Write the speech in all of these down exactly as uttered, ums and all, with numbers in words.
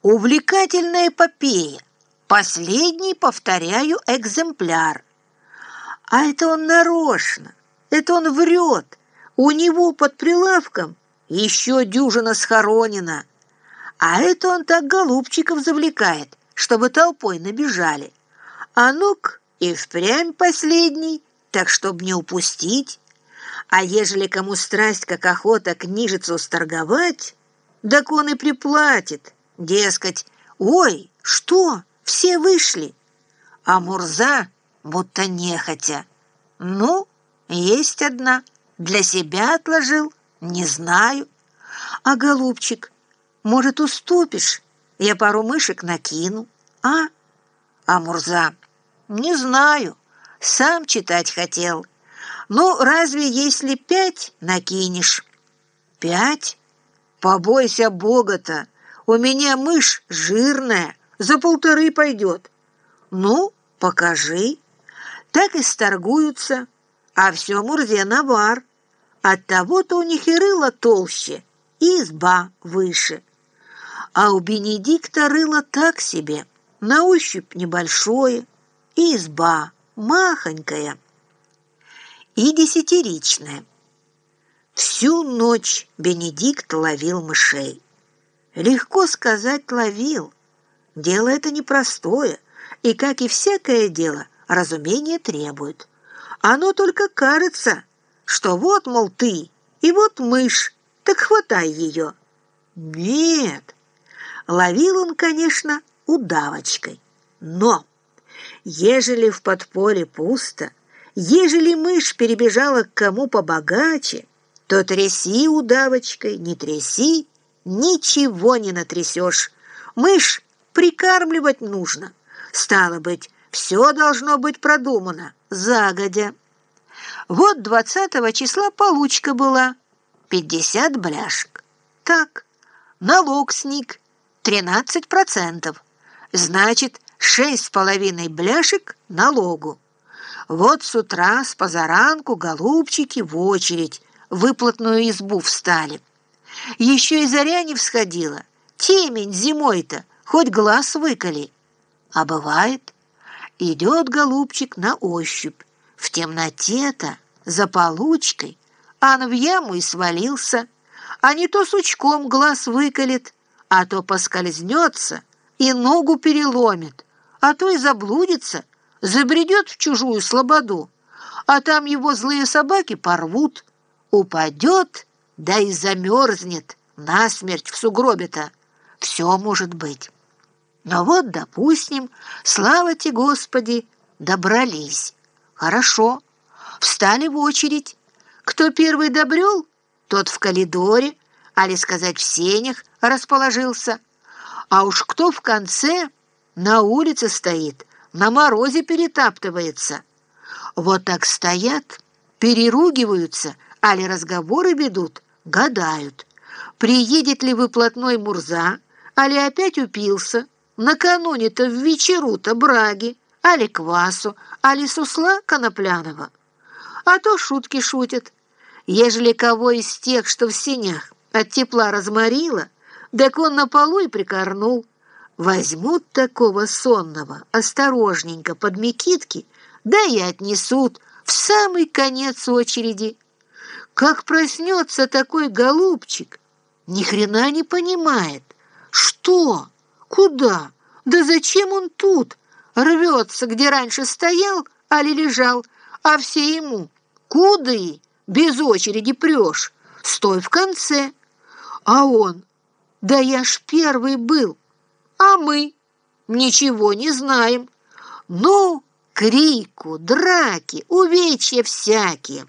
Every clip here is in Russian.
Увлекательная эпопея. Последний, повторяю, экземпляр. А это он нарочно, это он врет. У него под прилавком еще дюжина схоронена. А это он так голубчиков завлекает, чтобы толпой набежали. А ну-ка и впрямь последний, так чтоб не упустить. А ежели кому страсть, как охота книжицу сторговать, так он и приплатит. Дескать, ой, что, все вышли? А Мурза будто нехотя. Ну, есть одна, для себя отложил, не знаю. А, голубчик, может, уступишь? Я пару мышек накину, а? А Мурза, не знаю, сам читать хотел. Ну, разве если пять накинешь? Пять? Побойся Бога-то, у меня мышь жирная, за полторы пойдет. Ну, покажи. Так и сторгуются, а все Мурзе навар. Оттого-то у них и рыло толще, и изба выше. А у Бенедикта рыло так себе, на ощупь небольшое, и изба махонькая и десятиричная. Всю ночь Бенедикт ловил мышей. Легко сказать, ловил. Дело это непростое, и, как и всякое дело, разумение требует. Оно только кажется, что вот, мол, ты, и вот мышь, так хватай ее. Нет, ловил он, конечно, удавочкой, но ежели в подполе пусто, ежели мышь перебежала к кому побогаче, то тряси удавочкой, не тряси, ничего не натрясешь. Мышь прикармливать нужно. Стало быть, все должно быть продумано загодя. Вот двадцатого числа получка была, пятьдесят бляшек. Так, налог сник, тринадцать процентов. Значит, шесть с половиной бляшек налогу. Вот с утра, с позаранку, голубчики в очередь в выплатную избу встали. Еще и заря не всходила. Темень зимой-то, хоть глаз выколи. А бывает, идет голубчик на ощупь. В темноте-то, за получкой, а он в яму и свалился. А не то сучком глаз выколет, а то поскользнется и ногу переломит, а то и заблудится, забредет в чужую слободу, а там его злые собаки порвут, упадет, да и замерзнет насмерть в сугробе-то. Все может быть. Но вот, допустим, слава тебе, Господи, добрались. Хорошо, встали в очередь. Кто первый добрел, тот в коридоре, али сказать, в сенях расположился. А уж кто в конце, на улице стоит, на морозе перетаптывается. Вот так стоят, переругиваются, али разговоры ведут, гадают, приедет ли выплатной Мурза, али опять упился, накануне-то в вечеру-то браги, али квасу, али сусла конопляного. А то шутки шутят. Ежели кого из тех, что в сенях, от тепла разморило, так он на полу и прикорнул. Возьмут такого сонного осторожненько под мекитки, да и отнесут в самый конец очереди. Как проснется такой голубчик, ни хрена не понимает, что, куда, да зачем он тут, рвется, где раньше стоял, али лежал, а все ему, куды, без очереди прешь, стой в конце. А он, да я ж первый был, а мы ничего не знаем. Ну, крику, драки, увечья всякие.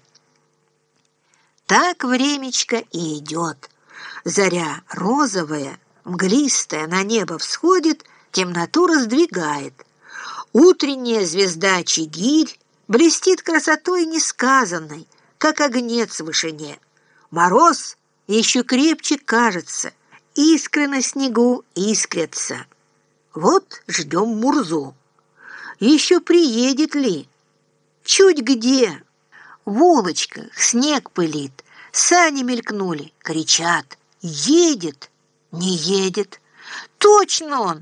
Так времечко и идет. Заря розовая, мглистая на небо всходит, темноту раздвигает. Утренняя звезда Чигирь блестит красотой несказанной, как огнец в вышине. Мороз еще крепче кажется, искры на снегу искрятся. Вот ждем Мурзу. Еще приедет ли? Чуть где? В улочках снег пылит, сани мелькнули, кричат: едет, не едет. Точно он!